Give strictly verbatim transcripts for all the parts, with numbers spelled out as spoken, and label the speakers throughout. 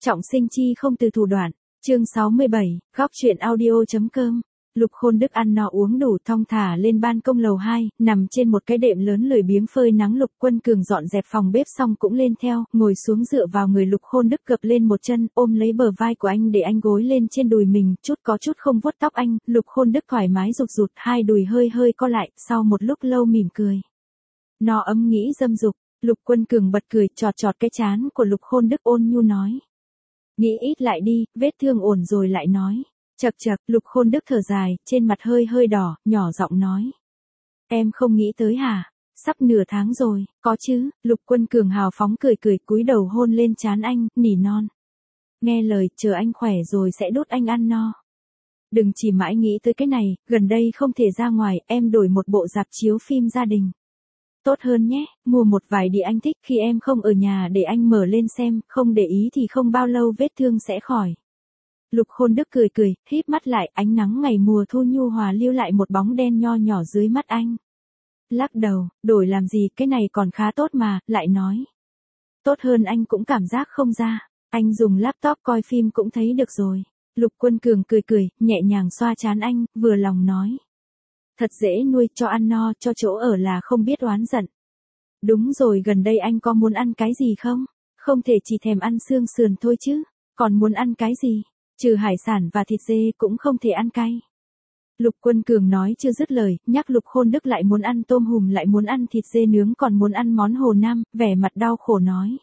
Speaker 1: Trọng sinh chi không từ thủ đoạn. Chương sáu mươi bảy, góc truyện audio.com. Lục Khôn Đức ăn no uống đủ thong thả lên ban công lầu hai, nằm trên một cái đệm lớn lười biếng phơi nắng. Lục Quân Cường dọn dẹp phòng bếp xong cũng lên theo, ngồi xuống dựa vào người Lục Khôn Đức, gập lên một chân, ôm lấy bờ vai của anh để anh gối lên trên đùi mình, chút có chút không vuốt tóc anh. Lục Khôn Đức thoải mái rụt rụt, hai đùi hơi hơi co lại, sau một lúc lâu mỉm cười. No ấm nghĩ dâm dục, Lục Quân Cường bật cười, chọt chọt cái trán của Lục Khôn Đức, ôn nhu nói. Nghĩ ít lại đi, vết thương ổn rồi lại nói. Chậc chậc, Lục Khôn Đức thở dài, trên mặt hơi hơi đỏ, nhỏ giọng nói. Em không nghĩ tới hả? Sắp nửa tháng rồi, có chứ? Lục Quân Cường hào phóng cười cười, cúi đầu hôn lên trán anh, nỉ non. Nghe lời, chờ anh khỏe rồi sẽ đút anh ăn no. Đừng chỉ mãi nghĩ tới cái này, gần đây không thể ra ngoài, em đổi một bộ rạp chiếu phim gia đình. Tốt hơn nhé, mua một vài đĩa anh thích, khi em không ở nhà để anh mở lên xem, không để ý thì không bao lâu vết thương sẽ khỏi. Lục Khôn Đức cười cười, híp mắt lại, ánh nắng ngày mùa thu nhu hòa lưu lại một bóng đen nho nhỏ dưới mắt anh. Lắc đầu, đổi làm gì, cái này còn khá tốt mà, lại nói. Tốt hơn anh cũng cảm giác không ra, anh dùng laptop coi phim cũng thấy được rồi. Lục Quân Cường cười cười, nhẹ nhàng xoa trán anh, vừa lòng nói. Thật dễ nuôi, cho ăn no, cho chỗ ở là không biết oán giận. Đúng rồi, gần đây anh có muốn ăn cái gì không? Không thể chỉ thèm ăn xương sườn thôi chứ, còn muốn ăn cái gì? Trừ hải sản và thịt dê cũng không thể ăn cay. Lục Quân Cường nói chưa dứt lời, nhắc Lục Khôn Đức lại muốn ăn tôm hùm, lại muốn ăn thịt dê nướng, còn muốn ăn món Hồ Nam, vẻ mặt đau khổ nói.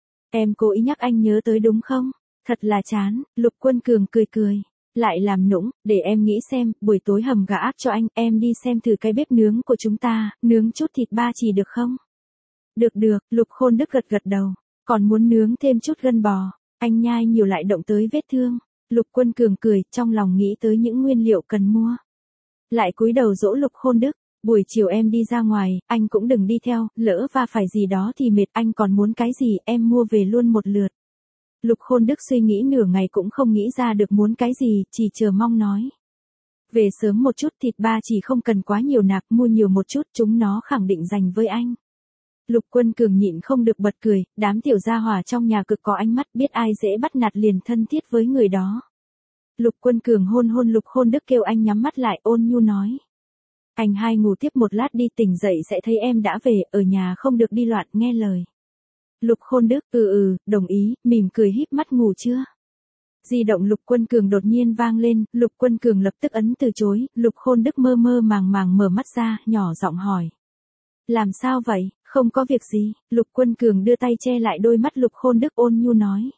Speaker 1: Em cố ý nhắc anh nhớ tới đúng không? Thật là chán. Lục Quân Cường cười cười. Lại làm nũng, để em nghĩ xem, buổi tối hầm gà ác cho anh, em đi xem thử cái bếp nướng của chúng ta, nướng chút thịt ba chỉ được không? Được được, Lục Khôn Đức gật gật đầu, còn muốn nướng thêm chút gân bò, anh nhai nhiều lại động tới vết thương. Lục Quân Cường cười, trong lòng nghĩ tới những nguyên liệu cần mua. Lại cúi đầu dỗ Lục Khôn Đức, buổi chiều em đi ra ngoài, anh cũng đừng đi theo, lỡ va phải gì đó thì mệt, anh còn muốn cái gì, em mua về luôn một lượt. Lục Khôn Đức suy nghĩ nửa ngày cũng không nghĩ ra được muốn cái gì, chỉ chờ mong nói. Về sớm một chút, thịt ba chỉ không cần quá nhiều nạc, mua nhiều một chút, chúng nó khẳng định dành với anh. Lục Quân Cường nhịn không được bật cười, đám tiểu gia hỏa trong nhà cực có ánh mắt, biết ai dễ bắt nạt liền thân thiết với người đó. Lục Quân Cường hôn hôn Lục Khôn Đức, kêu anh nhắm mắt lại, ôn nhu nói. Anh hai ngủ tiếp một lát đi, tỉnh dậy sẽ thấy em đã về, ở nhà không được đi loạn, nghe lời. Lục Khôn Đức, ừ ừ, đồng ý, mỉm cười híp mắt. Ngủ chưa? Di động Lục Quân Cường đột nhiên vang lên, Lục Quân Cường lập tức ấn từ chối, Lục Khôn Đức mơ mơ màng màng mở mắt ra, nhỏ giọng hỏi. Làm sao vậy? Không có việc gì. Lục Quân Cường đưa tay che lại đôi mắt Lục Khôn Đức, ôn nhu nói.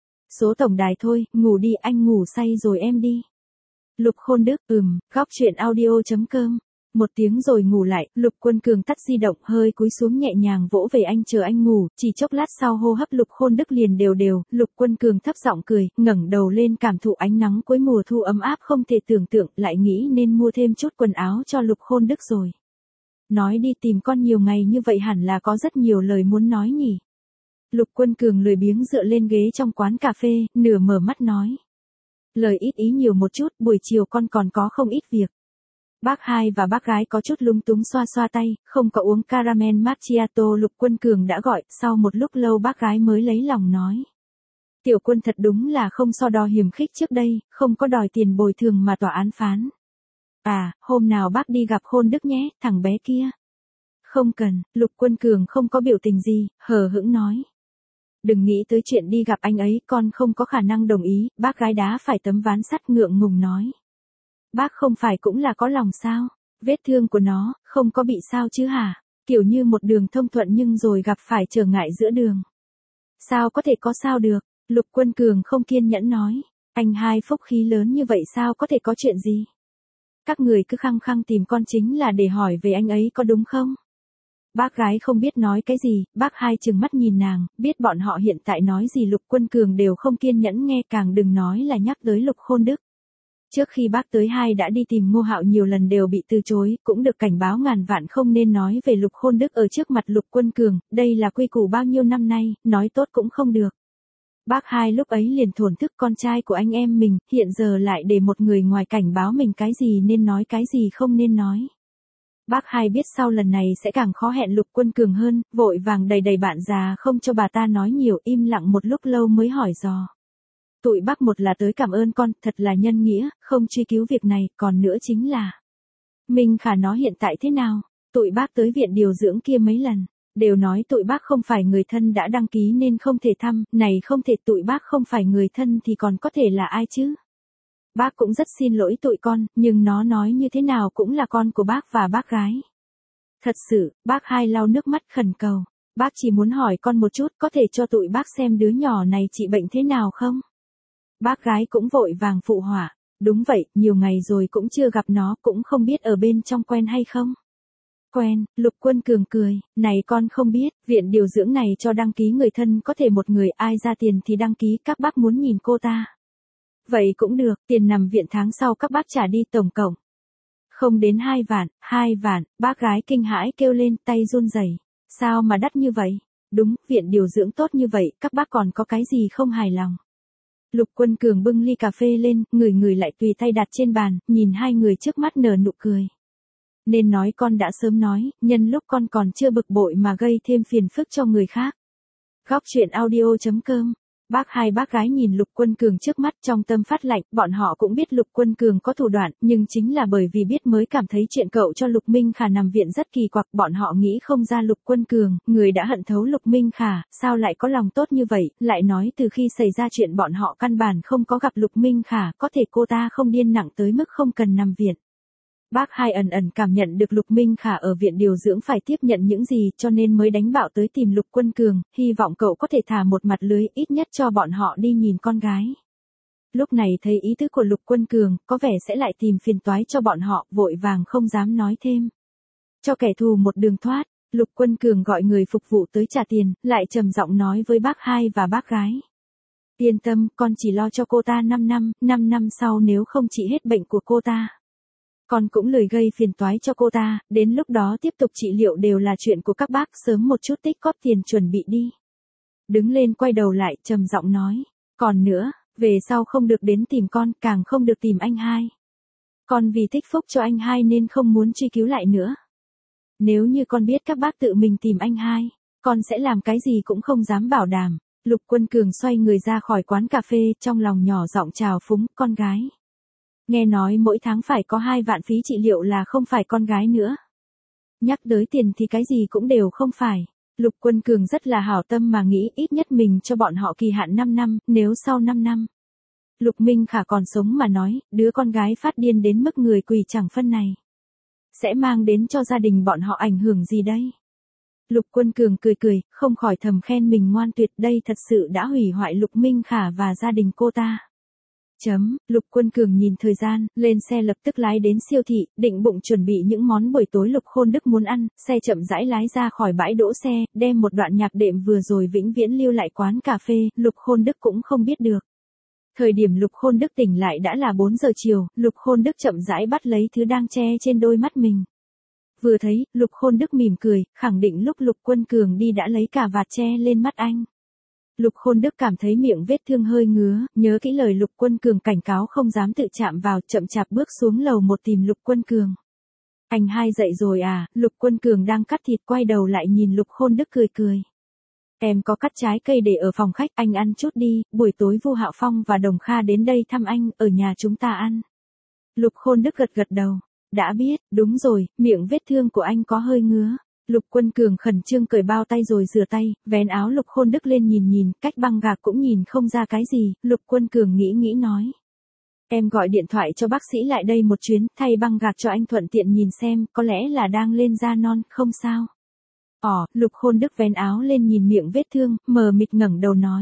Speaker 1: Số tổng đài thôi, ngủ đi, anh ngủ say rồi em đi. Lục Khôn Đức, ừm, góc truyện audio.com. Một tiếng rồi ngủ lại, Lục Quân Cường tắt di động, hơi cúi xuống nhẹ nhàng vỗ về anh, chờ anh ngủ, chỉ chốc lát sau hô hấp Lục Khôn Đức liền đều đều, Lục Quân Cường thấp giọng cười, ngẩng đầu lên cảm thụ ánh nắng cuối mùa thu ấm áp không thể tưởng tượng, lại nghĩ nên mua thêm chút quần áo cho Lục Khôn Đức rồi. Nói đi tìm con nhiều ngày như vậy hẳn là có rất nhiều lời muốn nói nhỉ. Lục Quân Cường lười biếng dựa lên ghế trong quán cà phê, nửa mở mắt nói. Lời ít ý nhiều một chút, buổi chiều con còn có không ít việc. Bác hai và bác gái có chút lung túng xoa xoa tay, không có uống caramel macchiato. Lục Quân Cường đã gọi, sau một lúc lâu bác gái mới lấy lòng nói. Tiểu Quân thật đúng là không so đo hiềm khích trước đây, không có đòi tiền bồi thường mà tòa án phán. À, hôm nào bác đi gặp Khôn Đức nhé, thằng bé kia. Không cần, Lục Quân Cường không có biểu tình gì, hờ hững nói. Đừng nghĩ tới chuyện đi gặp anh ấy, con không có khả năng đồng ý, bác gái đá phải tấm ván sắt, ngượng ngùng nói. Bác không phải cũng là có lòng sao? Vết thương của nó, không có bị sao chứ hả? Kiểu như một đường thông thuận nhưng rồi gặp phải trở ngại giữa đường. Sao có thể có sao được? Lục Quân Cường không kiên nhẫn nói. Anh hai phúc khí lớn như vậy sao có thể có chuyện gì? Các người cứ khăng khăng tìm con chính là để hỏi về anh ấy có đúng không? Bác gái không biết nói cái gì, bác hai trừng mắt nhìn nàng, biết bọn họ hiện tại nói gì Lục Quân Cường đều không kiên nhẫn nghe, càng đừng nói là nhắc tới Lục Khôn Đức. Trước khi bác tới hai đã đi tìm Ngô Hạo nhiều lần đều bị từ chối, cũng được cảnh báo ngàn vạn không nên nói về Lục Khôn Đức ở trước mặt Lục Quân Cường, đây là quy củ bao nhiêu năm nay, nói tốt cũng không được. Bác hai lúc ấy liền thổn thức, con trai của anh em mình, hiện giờ lại để một người ngoài cảnh báo mình cái gì nên nói cái gì không nên nói. Bác hai biết sau lần này sẽ càng khó hẹn Lục Quân Cường hơn, vội vàng đầy đầy bạn già không cho bà ta nói nhiều, im lặng một lúc lâu mới hỏi dò. Tụi bác một là tới cảm ơn con, thật là nhân nghĩa, không truy cứu việc này, còn nữa chính là Minh Khả nó hiện tại thế nào? Tụi bác tới viện điều dưỡng kia mấy lần, đều nói tụi bác không phải người thân đã đăng ký nên không thể thăm, này không thể, tụi bác không phải người thân thì còn có thể là ai chứ? Bác cũng rất xin lỗi tụi con, nhưng nó nói như thế nào cũng là con của bác và bác gái. Thật sự, bác hai lau nước mắt khẩn cầu, bác chỉ muốn hỏi con một chút, có thể cho tụi bác xem đứa nhỏ này trị bệnh thế nào không? Bác gái cũng vội vàng phụ họa, đúng vậy, nhiều ngày rồi cũng chưa gặp nó, cũng không biết ở bên trong quen hay không. Quen, Lục Quân Cường cười, này con không biết, viện điều dưỡng này cho đăng ký người thân có thể một người, ai ra tiền thì đăng ký, các bác muốn nhìn cô ta. Vậy cũng được, tiền nằm viện tháng sau các bác trả đi tổng cộng. Không đến hai vạn, hai vạn, bác gái kinh hãi kêu lên, tay run rẩy. Sao mà đắt như vậy? Đúng, viện điều dưỡng tốt như vậy, các bác còn có cái gì không hài lòng? Lục Quân Cường bưng ly cà phê lên, người người lại tùy tay đặt trên bàn, nhìn hai người trước mắt nở nụ cười. Nên nói con đã sớm nói, nhân lúc con còn chưa bực bội mà gây thêm phiền phức cho người khác. Góc truyện audio chấm com. Bác hai bác gái nhìn Lục Quân Cường trước mắt trong tâm phát lạnh, bọn họ cũng biết Lục Quân Cường có thủ đoạn, nhưng chính là bởi vì biết mới cảm thấy chuyện cậu cho Lục Minh Khả nằm viện rất kỳ quặc, bọn họ nghĩ không ra Lục Quân Cường, người đã hận thấu Lục Minh Khả, sao lại có lòng tốt như vậy, lại nói từ khi xảy ra chuyện bọn họ căn bản không có gặp Lục Minh Khả, có thể cô ta không điên nặng tới mức không cần nằm viện. Bác hai ẩn ẩn cảm nhận được Lục Minh Khả ở viện điều dưỡng phải tiếp nhận những gì cho nên mới đánh bạo tới tìm Lục Quân Cường, hy vọng cậu có thể thả một mặt lưới ít nhất cho bọn họ đi nhìn con gái. Lúc này thấy ý tứ của Lục Quân Cường, có vẻ sẽ lại tìm phiền toái cho bọn họ, vội vàng không dám nói thêm. Cho kẻ thù một đường thoát, Lục Quân Cường gọi người phục vụ tới trả tiền, lại trầm giọng nói với bác hai và bác gái. Yên tâm, con chỉ lo cho cô ta năm năm, năm năm sau nếu không trị hết bệnh của cô ta. Con cũng lười gây phiền toái cho cô ta, đến lúc đó tiếp tục trị liệu đều là chuyện của các bác, sớm một chút tích góp tiền chuẩn bị đi. Đứng lên quay đầu lại, trầm giọng nói, còn nữa, về sau không được đến tìm con, càng không được tìm anh hai. Con vì thích phúc cho anh hai nên không muốn truy cứu lại nữa. Nếu như con biết các bác tự mình tìm anh hai, con sẽ làm cái gì cũng không dám bảo đảm. Lục Quân Cường xoay người ra khỏi quán cà phê, trong lòng nhỏ giọng chào phúng, con gái. Nghe nói mỗi tháng phải có hai vạn phí trị liệu là không phải con gái nữa. Nhắc tới tiền thì cái gì cũng đều không phải. Lục Quân Cường rất là hảo tâm mà nghĩ ít nhất mình cho bọn họ kỳ hạn năm năm, nếu sau năm năm. Lục Minh Khả còn sống mà nói, đứa con gái phát điên đến mức người quỳ chẳng phân này. Sẽ mang đến cho gia đình bọn họ ảnh hưởng gì đây? Lục Quân Cường cười cười, không khỏi thầm khen mình ngoan tuyệt, đây thật sự đã hủy hoại Lục Minh Khả và gia đình cô ta. Chấm, Lục Quân Cường nhìn thời gian, lên xe lập tức lái đến siêu thị, định bụng chuẩn bị những món buổi tối Lục Khôn Đức muốn ăn, xe chậm rãi lái ra khỏi bãi đỗ xe, đem một đoạn nhạc đệm vừa rồi vĩnh viễn lưu lại quán cà phê, Lục Khôn Đức cũng không biết được. Thời điểm Lục Khôn Đức tỉnh lại đã là bốn giờ chiều, Lục Khôn Đức chậm rãi bắt lấy thứ đang che trên đôi mắt mình. Vừa thấy, Lục Khôn Đức mỉm cười, khẳng định lúc Lục Quân Cường đi đã lấy cả vạt che lên mắt anh. Lục Khôn Đức cảm thấy miệng vết thương hơi ngứa, nhớ kỹ lời Lục Quân Cường cảnh cáo không dám tự chạm vào, chậm chạp bước xuống lầu một tìm Lục Quân Cường. Anh hai dậy rồi à? Lục Quân Cường đang cắt thịt quay đầu lại nhìn Lục Khôn Đức cười cười. Em có cắt trái cây để ở phòng khách, anh ăn chút đi, buổi tối Vu Hạo Phong và Đồng Kha đến đây thăm anh, ở nhà chúng ta ăn. Lục Khôn Đức gật gật đầu. Đã biết, đúng rồi, miệng vết thương của anh có hơi ngứa. Lục Quân Cường khẩn trương cởi bao tay rồi rửa tay, vén áo Lục Khôn Đức lên nhìn nhìn, cách băng gạc cũng nhìn không ra cái gì, Lục Quân Cường nghĩ nghĩ nói. Em gọi điện thoại cho bác sĩ lại đây một chuyến, thay băng gạc cho anh thuận tiện nhìn xem, có lẽ là đang lên da non, không sao. Ồ, Lục Khôn Đức vén áo lên nhìn miệng vết thương, mờ mịt ngẩng đầu nói.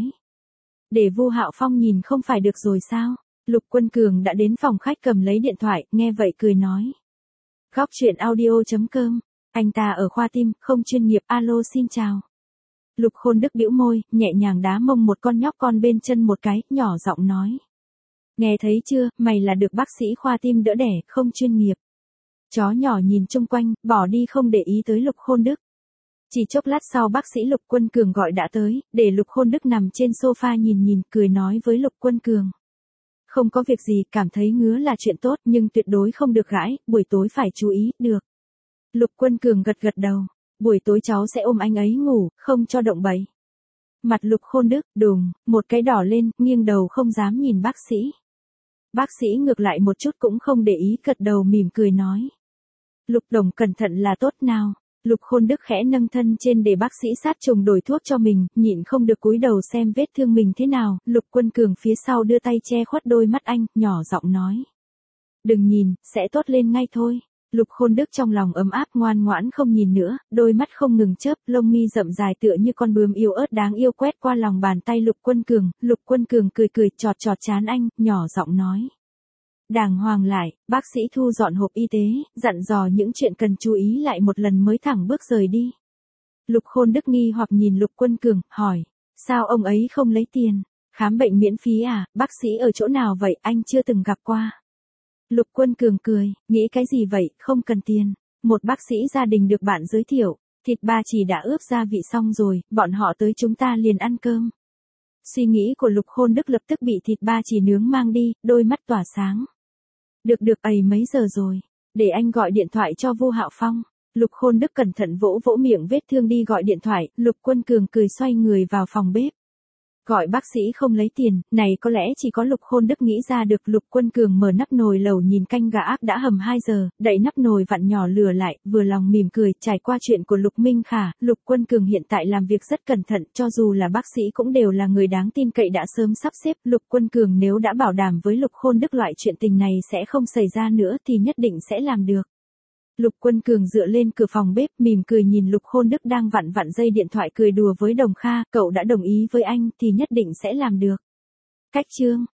Speaker 1: Để Vu Hạo Phong nhìn không phải được rồi sao? Lục Quân Cường đã đến phòng khách cầm lấy điện thoại, nghe vậy cười nói. Góc truyện audio chấm com. Anh ta ở khoa tim, không chuyên nghiệp, alo xin chào. Lục Khôn Đức bĩu môi, nhẹ nhàng đá mông một con nhóc con bên chân một cái, nhỏ giọng nói. Nghe thấy chưa, mày là được bác sĩ khoa tim đỡ đẻ, không chuyên nghiệp. Chó nhỏ nhìn chung quanh, bỏ đi không để ý tới Lục Khôn Đức. Chỉ chốc lát sau bác sĩ Lục Quân Cường gọi đã tới, để Lục Khôn Đức nằm trên sofa nhìn nhìn, cười nói với Lục Quân Cường. Không có việc gì, cảm thấy ngứa là chuyện tốt, nhưng tuyệt đối không được gãi, buổi tối phải chú ý, được. Lục Quân Cường gật gật đầu, buổi tối cháu sẽ ôm anh ấy ngủ, không cho động bậy. Mặt Lục Khôn Đức, đùng, một cái đỏ lên, nghiêng đầu không dám nhìn bác sĩ. Bác sĩ ngược lại một chút cũng không để ý, gật đầu mỉm cười nói. Lục đồng cẩn thận là tốt nào. Lục Khôn Đức khẽ nâng thân trên để bác sĩ sát trùng đổi thuốc cho mình, nhịn không được cúi đầu xem vết thương mình thế nào. Lục Quân Cường phía sau đưa tay che khuất đôi mắt anh, nhỏ giọng nói. Đừng nhìn, sẽ tốt lên ngay thôi. Lục Khôn Đức trong lòng ấm áp ngoan ngoãn không nhìn nữa, đôi mắt không ngừng chớp, lông mi rậm dài tựa như con bướm yếu ớt đáng yêu quét qua lòng bàn tay Lục Quân Cường. Lục Quân Cường cười cười chọt chọt trán anh, nhỏ giọng nói. Đàng hoàng lại, bác sĩ thu dọn hộp y tế, dặn dò những chuyện cần chú ý lại một lần mới thẳng bước rời đi. Lục Khôn Đức nghi hoặc nhìn Lục Quân Cường, hỏi, sao ông ấy không lấy tiền? Khám bệnh miễn phí à, bác sĩ ở chỗ nào vậy, anh chưa từng gặp qua. Lục Quân Cường cười, nghĩ cái gì vậy, không cần tiền. Một bác sĩ gia đình được bạn giới thiệu, thịt ba chỉ đã ướp gia vị xong rồi, bọn họ tới chúng ta liền ăn cơm. Suy nghĩ của Lục Khôn Đức lập tức bị thịt ba chỉ nướng mang đi, đôi mắt tỏa sáng. Được được, ấy mấy giờ rồi, để anh gọi điện thoại cho Vu Hạo Phong. Lục Khôn Đức cẩn thận vỗ vỗ miệng vết thương đi gọi điện thoại, Lục Quân Cường cười xoay người vào phòng bếp. Gọi bác sĩ không lấy tiền, này có lẽ chỉ có Lục Khôn Đức nghĩ ra được. Lục Quân Cường mở nắp nồi lẩu nhìn canh gà áp đã hầm hai giờ, đậy nắp nồi vặn nhỏ lửa lại, vừa lòng mỉm cười. Trải qua chuyện của Lục Minh Khả, Lục Quân Cường hiện tại làm việc rất cẩn thận, cho dù là bác sĩ cũng đều là người đáng tin cậy đã sớm sắp xếp. Lục Quân Cường nếu đã bảo đảm với Lục Khôn Đức loại chuyện tình này sẽ không xảy ra nữa thì nhất định sẽ làm được. Lục Quân Cường dựa lên cửa phòng bếp, mỉm cười nhìn Lục Khôn Đức đang vặn vặn dây điện thoại, cười đùa với Đồng Kha, cậu đã đồng ý với anh thì nhất định sẽ làm được. Cách chương